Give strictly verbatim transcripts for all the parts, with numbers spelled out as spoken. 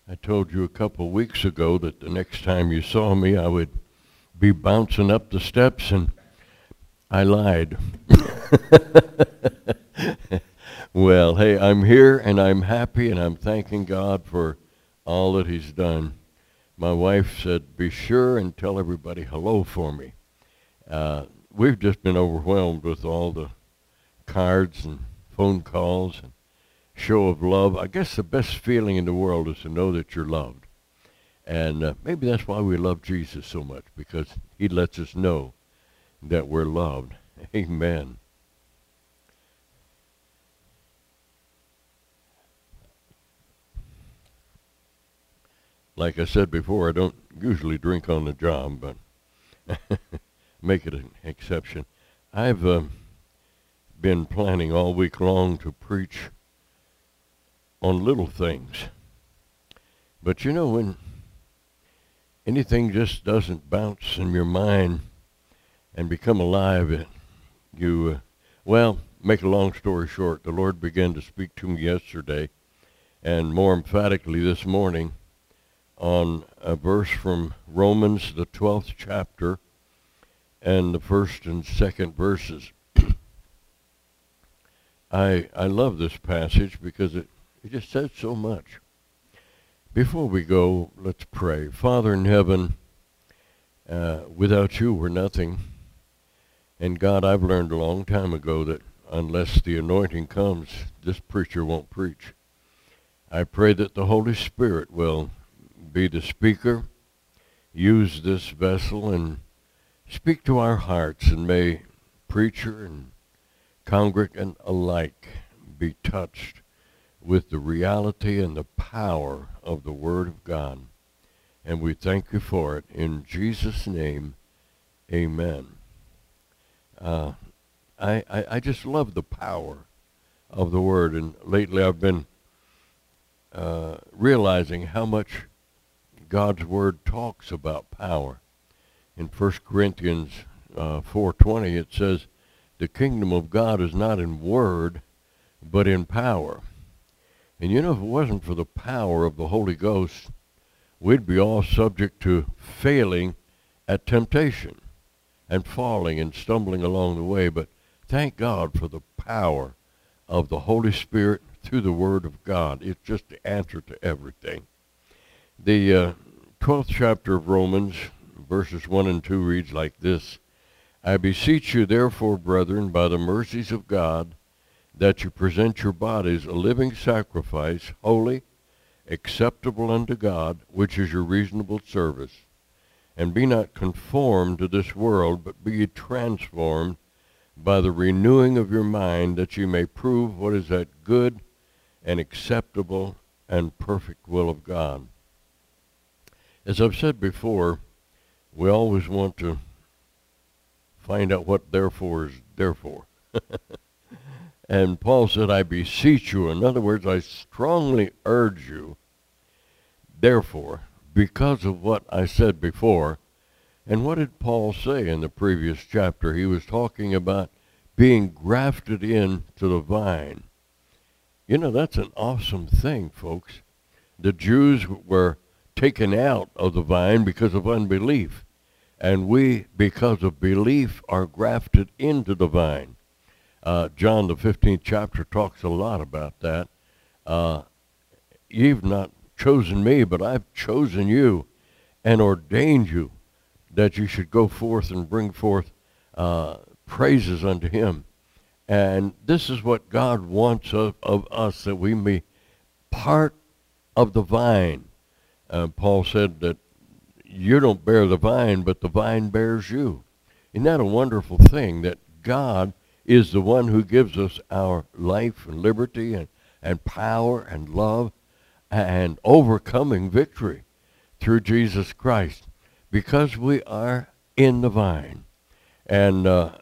I told you a couple of weeks ago that the next time you saw me, I would be bouncing up the steps, and I lied. Well, hey, I'm here, and I'm happy, and I'm thanking God for all that he's done. My wife said, be sure and tell everybody hello for me. Uh, we've just been overwhelmed with all the cards and phone calls and show of love. I guess the best feeling in the world is to know that you're loved. And uh, maybe that's why we love Jesus so much, because he lets us know that we're loved. Amen. Like I said before, I don't usually drink on the job, but make it an exception. I've uh, been planning all week long to preach on little things. But you know, when anything just doesn't bounce in your mind and become alive, it, you, uh, well, make a long story short, the Lord began to speak to me yesterday, and more emphatically this morning, on a verse from Romans, the twelfth chapter, and the first and second verses. I I love this passage because it, it just says so much. Before we go, let's pray. Father in heaven, uh, without you we're nothing. And God, I've learned a long time ago that unless the anointing comes, this preacher won't preach. I pray that the Holy Spirit will be the speaker, use this vessel, and speak to our hearts, and may preacher and congregant alike be touched with the reality and the power of the Word of God. And we thank you for it. In Jesus' name, amen. Uh, I, I, I just love the power of the Word, and lately I've been uh, realizing how much God's Word talks about power. In First Corinthians uh, four twenty, it says, the kingdom of God is not in word, but in power. And you know, if it wasn't for the power of the Holy Ghost, we'd be all subject to failing at temptation and falling and stumbling along the way. But thank God for the power of the Holy Spirit through the Word of God. It's just the answer to everything. The uh, twelfth chapter of Romans, verses one and two reads like this. I beseech you, therefore, brethren, by the mercies of God, that you present your bodies a living sacrifice, holy, acceptable unto God, which is your reasonable service. And be not conformed to this world, but be ye transformed by the renewing of your mind, that you may prove what is that good and acceptable and perfect will of God. As I've said before, we always want to find out what therefore is therefore. And Paul said, I beseech you. In other words, I strongly urge you, therefore, because of what I said before. And what did Paul say in the previous chapter? He was talking about being grafted into the vine. You know, that's an awesome thing, folks. The Jews were taken out of the vine because of unbelief. And we, because of belief, are grafted into the vine. Uh, John, the fifteenth chapter, talks a lot about that. Uh, You've not chosen me, but I've chosen you and ordained you that you should go forth and bring forth uh, praises unto him. And this is what God wants of, of us, that we be part of the vine. Uh, Paul said that you don't bear the vine, but the vine bears you. Isn't that a wonderful thing, that God is the one who gives us our life and liberty and, and power and love and overcoming victory through Jesus Christ, because we are in the vine. And uh,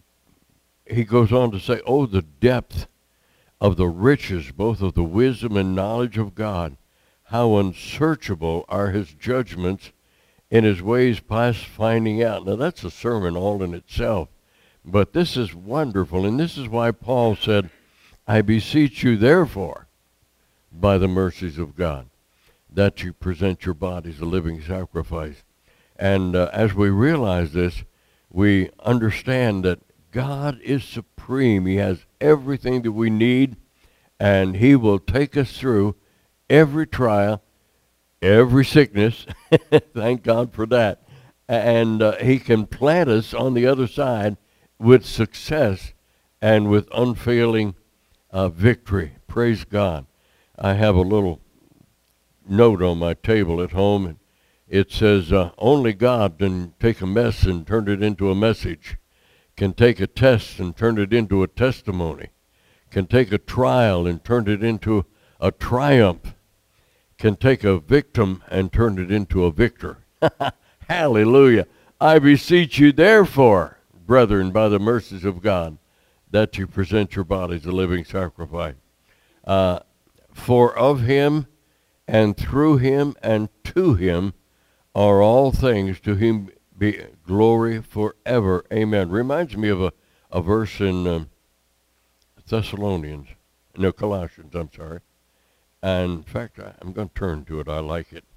he goes on to say, oh, the depth of the riches, both of the wisdom and knowledge of God, how unsearchable are his judgments, in his ways past finding out. Now that's a sermon all in itself. But this is wonderful, and this is why Paul said, I beseech you therefore, by the mercies of God. that you present your bodies a living sacrifice. And uh, as we realize this, we understand that God is supreme. He has everything that we need, and he will take us through every trial, every sickness. Thank God for that. And uh, he can plant us on the other side with success and with unfailing uh, victory. Praise God. I have a little note on my table at home, and it says, uh, only God can take a mess and turn it into a message, can take a test and turn it into a testimony, can take a trial and turn it into a triumph, can take a victim and turn it into a victor. Hallelujah. I beseech you, therefore, brethren, by the mercies of God, that you present your bodies a living sacrifice. Uh, for of him and through him and to him are all things, to him be glory forever. Amen. Reminds me of a, a verse in um, Thessalonians, no, Colossians, I'm sorry. And in fact, I, I'm going to turn to it. I like it.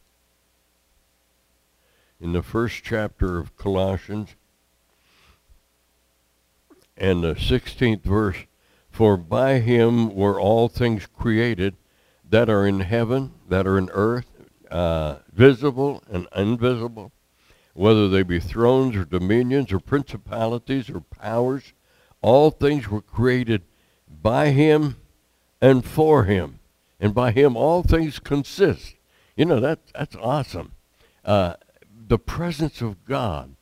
In the first chapter of Colossians, and the sixteenth verse, for by him were all things created that are in heaven, that are in earth, uh, visible and invisible, whether they be thrones or dominions or principalities or powers. All things were created by him and for him. And by him all things consist. You know, that, that's awesome. Uh, the presence of God.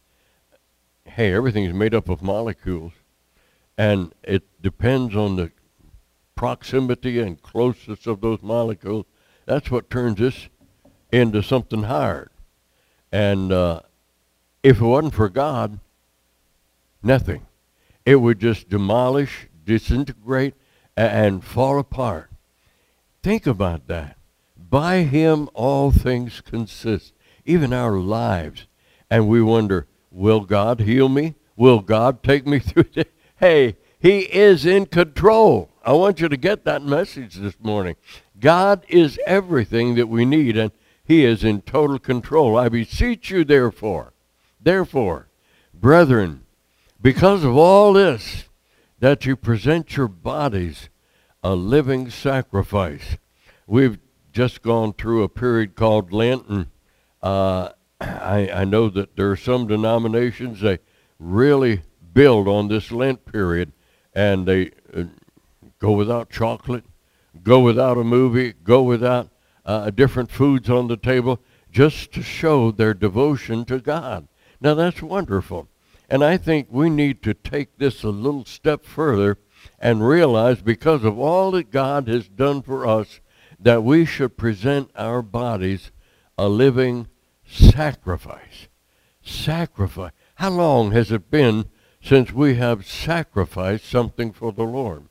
Hey, everything is made up of molecules. And it depends on the proximity and closeness of those molecules. That's what turns this into something hard. And uh, if it wasn't for God, nothing. It would just demolish, disintegrate, and fall apart. Think about that. By him all things consist, even our lives. And we wonder, will God heal me? Will God take me through this? Hey, he is in control. I want you to get that message this morning. God is everything that we need, and he is in total control. I beseech you, therefore, therefore, brethren, because of all this, that you present your bodies a living sacrifice. We've just gone through a period called Lent, and uh, I, I know that there are some denominations, they really build on this Lent period, and they uh, go without chocolate, go without a movie, go without uh, different foods on the table, just to show their devotion to God. Now that's wonderful. And I think we need to take this a little step further and realize, because of all that God has done for us, that we should present our bodies a living sacrifice. Sacrifice. How long has it been since we have sacrificed something for the Lord?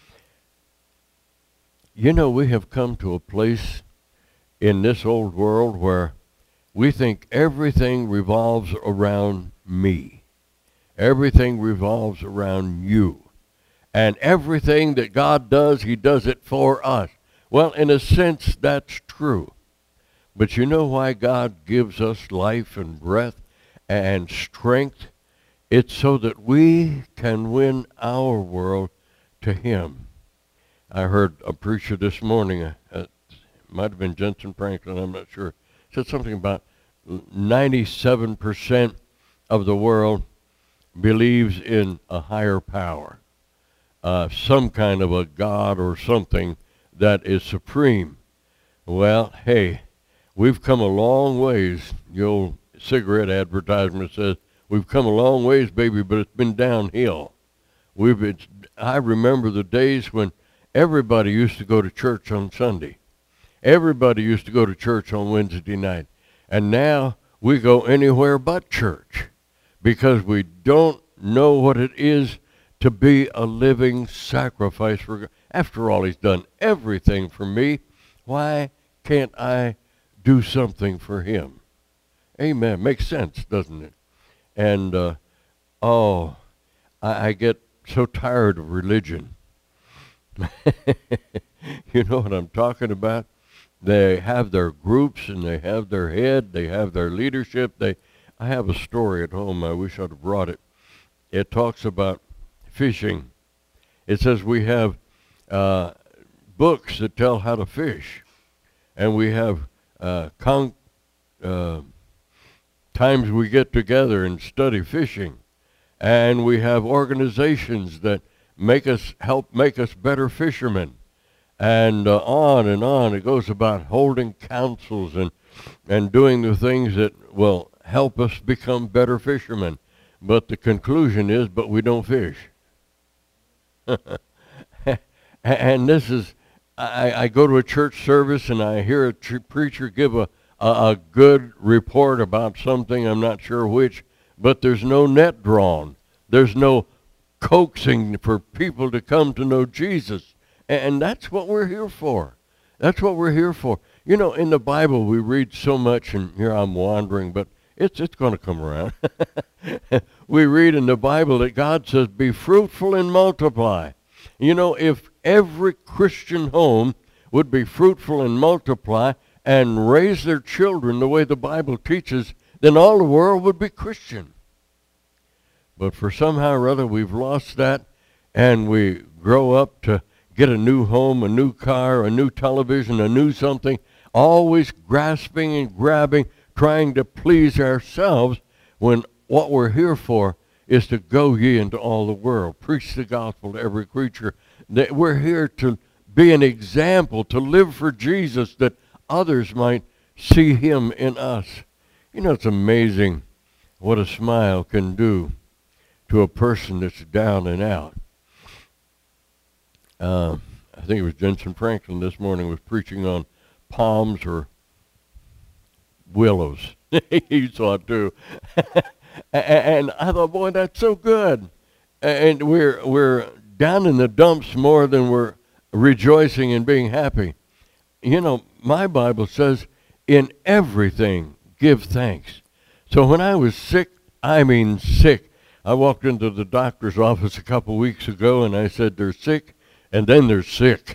You know, we have come to a place in this old world where we think everything revolves around me. Everything revolves around you. And everything that God does, he does it for us. Well, in a sense, that's true. But you know why God gives us life and breath and strength? It's so that we can win our world to him. I heard a preacher this morning, uh, it might have been Jensen Franklin, I'm not sure, said something about ninety-seven percent of the world believes in a higher power, uh, some kind of a God or something that is supreme. Well, hey, we've come a long ways. The old cigarette advertisement says, we've come a long ways, baby, but it's been downhill. We've it's, I remember the days when everybody used to go to church on Sunday. Everybody used to go to church on Wednesday night. And now we go anywhere but church because we don't know what it is to be a living sacrifice for God. After all, he's done everything for me. Why can't I do something for him? Amen. Makes sense, doesn't it? And, uh, oh, I, I get so tired of religion. You know what I'm talking about? They have their groups, and they have their head, they have their leadership. They, I have a story at home, I wish I'd have brought it. It talks about fishing. It says we have uh, books that tell how to fish, and we have uh, con- uh, times we get together and study fishing, and we have organizations that make us help make us better fishermen, and uh, on and on. It goes about holding councils and and doing the things that will help us become better fishermen. But the conclusion is, but we don't fish. And this is, I, I go to a church service and I hear a tr- preacher give a, a, a good report about something, I'm not sure which, but there's no net drawn. There's no coaxing for people to come to know Jesus. And, and that's what we're here for. That's what we're here for. You know, in the Bible we read so much, and here I'm wandering, but it's it's going to come around. We read in the Bible that God says, be fruitful and multiply. You know, if every Christian home would be fruitful and multiply and raise their children the way the Bible teaches, then all the world would be Christian. But for somehow or other we've lost that, and we grow up to get a new home, a new car, a new television, a new something, always grasping and grabbing, trying to please ourselves, when what we're here for is to go ye into all the world, preach the gospel to every creature. That we're here to be an example, to live for Jesus, that others might see him in us. You know, it's amazing what a smile can do to a person that's down and out. Uh, I think it was Jensen Franklin this morning was preaching on palms or willows. He saw it too. And I thought, boy, that's so good. And we're we're down in the dumps more than we're rejoicing and being happy. You know, my Bible says, in everything give thanks. So when I was sick, I mean sick, I walked into the doctor's office a couple weeks ago and I said, they're sick, and then they're sick.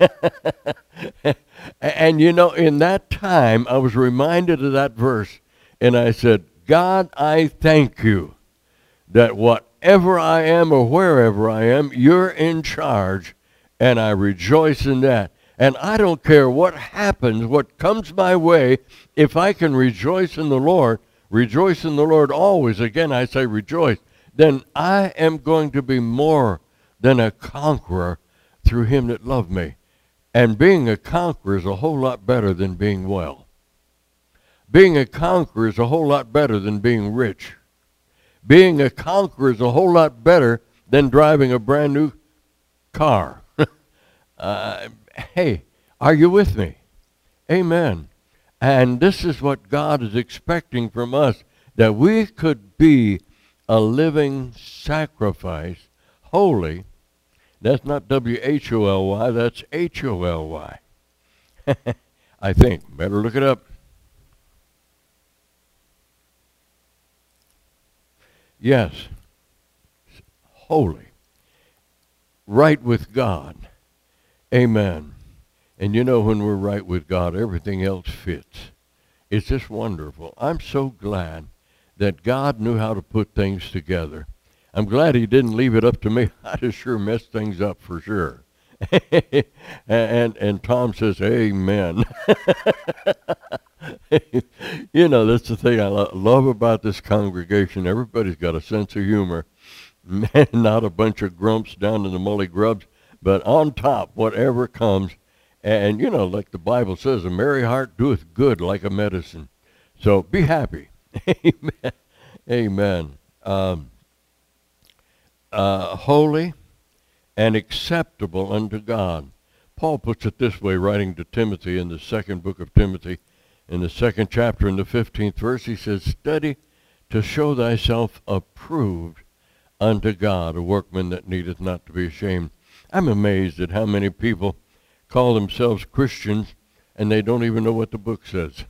And you know, in that time, I was reminded of that verse, and I said, God, I thank you that whatever I am or wherever I am, you're in charge, and I rejoice in that. And I don't care what happens, what comes my way, if I can rejoice in the Lord, rejoice in the Lord always, again I say rejoice, then I am going to be more than a conqueror through him that loved me. And being a conqueror is a whole lot better than being well. Being a conqueror is a whole lot better than being rich. Being a conqueror is a whole lot better than driving a brand new car. uh, hey, are you with me? Amen. And this is what God is expecting from us, that we could be a living sacrifice, holy. That's not W H O L Y, that's H O L Y. I think. Better look it up. Yes. Holy. Right with God. Amen. And you know, when we're right with God, everything else fits. It's just wonderful. I'm so glad that God knew how to put things together. I'm glad he didn't leave it up to me. I'd have sure messed things up for sure. and, and and Tom says, amen. You know, that's the thing I lo- love about this congregation. Everybody's got a sense of humor. Man, not a bunch of grumps down in the mully grubs, but on top, whatever comes. And, you know, like the Bible says, a merry heart doeth good like a medicine. So be happy. Amen. Amen. Um, Uh, holy and acceptable unto God. Paul puts it this way, writing to Timothy in the second book of Timothy, in the second chapter, in the fifteenth verse, he says, study to show thyself approved unto God, a workman that needeth not to be ashamed. I'm amazed at how many people call themselves Christians and they don't even know what the book says.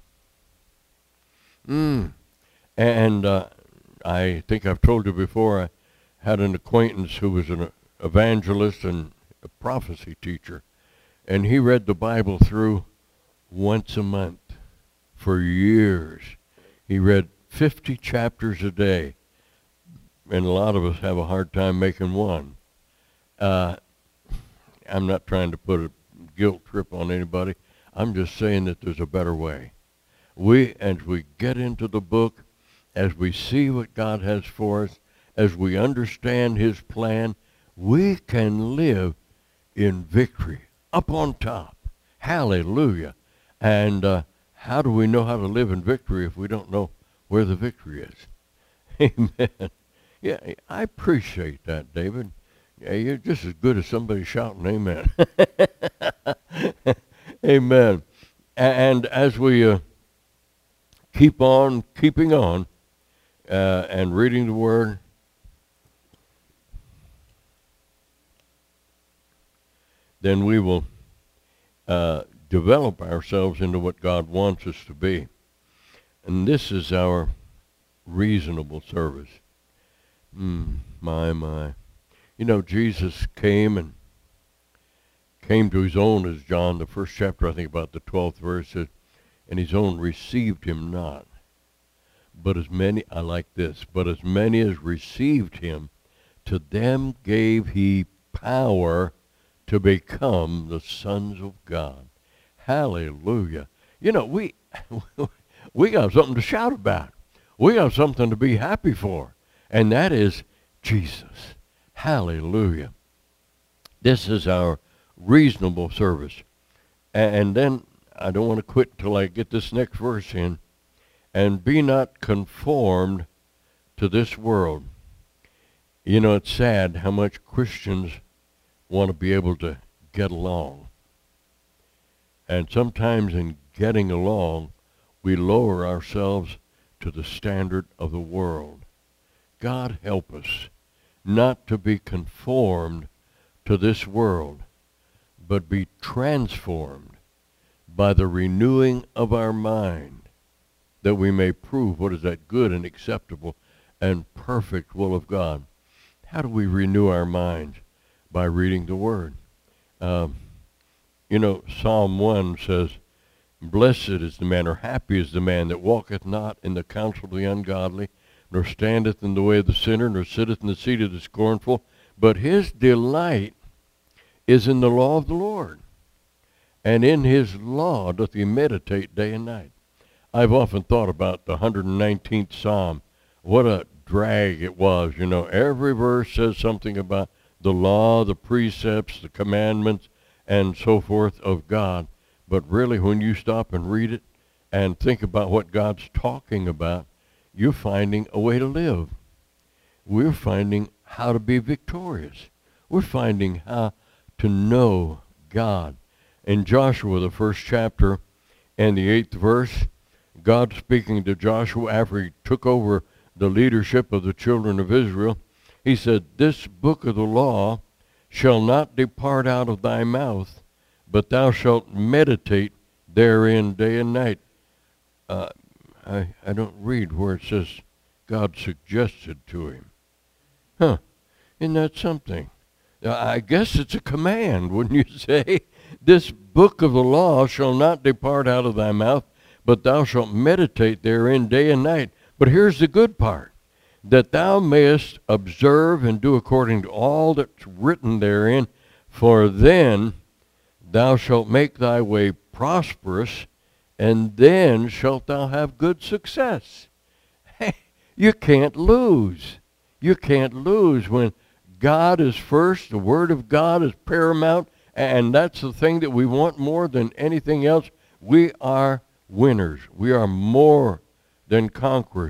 Mm. And uh, I think I've told you before, I had an acquaintance who was an evangelist and a prophecy teacher, and he read the Bible through once a month for years. He read fifty chapters a day, and a lot of us have a hard time making one. Uh, I'm not trying to put a guilt trip on anybody. I'm just saying that there's a better way. We, as we get into the book, as we see what God has for us, as we understand his plan, we can live in victory, up on top. Hallelujah. And uh, how do we know how to live in victory if we don't know where the victory is? Amen. Yeah, I appreciate that, David. Yeah, you're just as good as somebody shouting amen. Amen. And as we uh, keep on keeping on uh, and reading the Word, then we will uh, develop ourselves into what God wants us to be. And this is our reasonable service. Mm, my, my. You know, Jesus came and came to his own, as John, the first chapter, I think about the twelfth verse says, and his own received him not. But as many, I like this, but as many as received him, to them gave he power to become the sons of God. Hallelujah. You know, we we got something to shout about. We got something to be happy for, and that is Jesus. Hallelujah. This is our reasonable service. And then I don't want to quit till I get this next verse in. And be not conformed to this world. You know, it's sad how much Christians want to be able to get along. And sometimes in getting along, we lower ourselves to the standard of the world. God help us not to be conformed to this world, but be transformed by the renewing of our mind, that we may prove what is that good and acceptable and perfect will of God. How do we renew our minds? By reading the Word. Um, you know, Psalm one says, blessed is the man, or happy is the man, that walketh not in the counsel of the ungodly, nor standeth in the way of the sinner, nor sitteth in the seat of the scornful, but his delight is in the law of the Lord, and in his law doth he meditate day and night. I've often thought about the one hundred nineteenth Psalm. What a drag it was, you know. Every verse says something about the law, the precepts, the commandments, and so forth of God. But really, when you stop and read it and think about what God's talking about, you're finding a way to live. We're finding how to be victorious. We're finding how to know God. In Joshua, the first chapter and the eighth verse, God speaking to Joshua after he took over the leadership of the children of Israel, he said, this book of the law shall not depart out of thy mouth, but thou shalt meditate therein day and night. Uh, I, I don't read where it says God suggested to him. Huh, isn't that something? Uh, I guess it's a command, wouldn't you say? This book of the law shall not depart out of thy mouth, but thou shalt meditate therein day and night. But here's the good part, that thou mayest observe and do according to all that's written therein, for then thou shalt make thy way prosperous, and then shalt thou have good success. Hey, you can't lose. You can't lose when God is first, the Word of God is paramount, and that's the thing that we want more than anything else. We are winners. We are more than conquerors.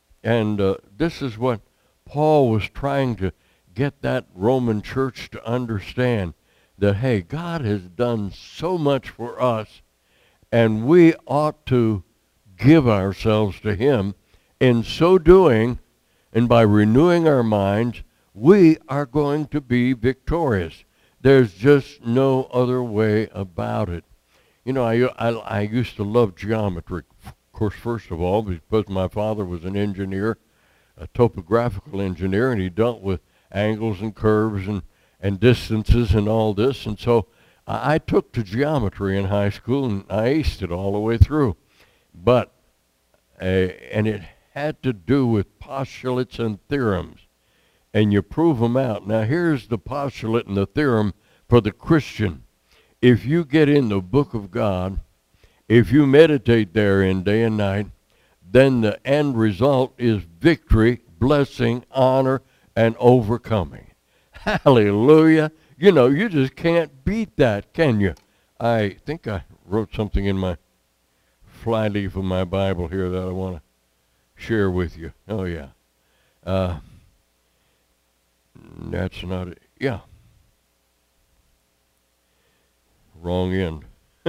And uh, this is what Paul was trying to get that Roman church to understand, that, hey, God has done so much for us, and we ought to give ourselves to him. In so doing, and by renewing our minds, we are going to be victorious. There's just no other way about it. You know, I, I, I used to love geometry. Of course, first of all, because my father was an engineer, a topographical engineer, and he dealt with angles and curves and, and distances and all this. And so I, I took to geometry in high school, and I aced it all the way through. But, uh, and it had to do with postulates and theorems. And you prove them out. Now, here's the postulate and the theorem for the Christian. If you get in the book of God, if you meditate therein day and night, then the end result is victory, blessing, honor, and overcoming. Hallelujah. You know, you just can't beat that, can you? I think I wrote something in my flyleaf of my Bible here that I want to share with you. Oh, yeah. Uh, that's not it. Yeah. Wrong end.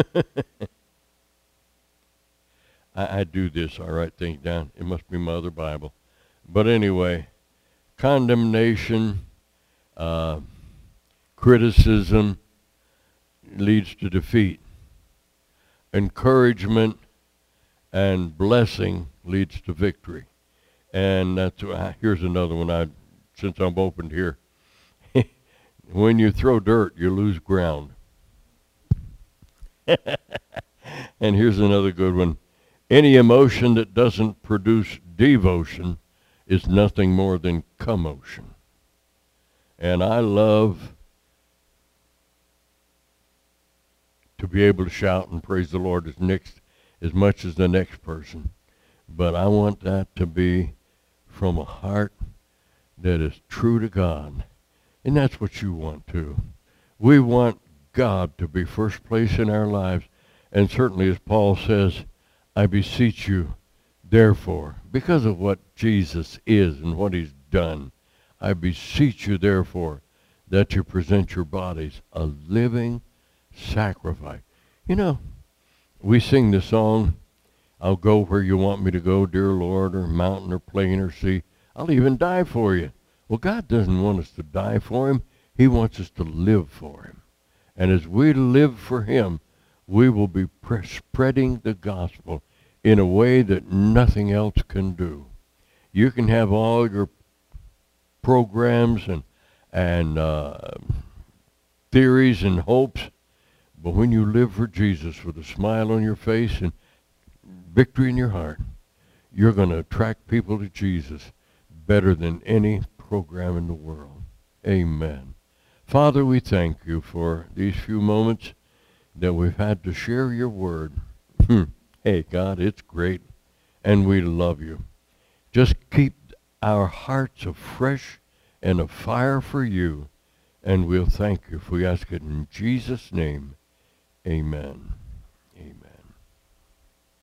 I, I do this, I write things down. It must be my other Bible. But anyway, condemnation, uh, criticism leads to defeat. Encouragement and blessing leads to victory. And that's uh, here's another one. I, since I'm opened here, when you throw dirt, you lose ground. And here's another good one. Any emotion that doesn't produce devotion is nothing more than commotion. And I love to be able to shout and praise the Lord as next, as much as the next person. But I want that to be from a heart that is true to God. And that's what you want too. We want God to be first place in our lives. And certainly, as Paul says, I beseech you, therefore, because of what Jesus is and what he's done, I beseech you, therefore, that you present your bodies a living sacrifice. You know, we sing the song, I'll go where you want me to go, dear Lord, or mountain or plain or sea. I'll even die for you. Well, God doesn't want us to die for him. He wants us to live for him. And as we live for him, we will be pre- spreading the gospel in a way that nothing else can do. You can have all your programs and, and uh, theories and hopes, but when you live for Jesus with a smile on your face and victory in your heart, you're going to attract people to Jesus better than any program in the world. Amen. Father, we thank you for these few moments that we've had to share your word. Hey, God, it's great, and we love you. Just keep our hearts afresh and afire for you, and we'll thank you if we ask it in Jesus' name. Amen.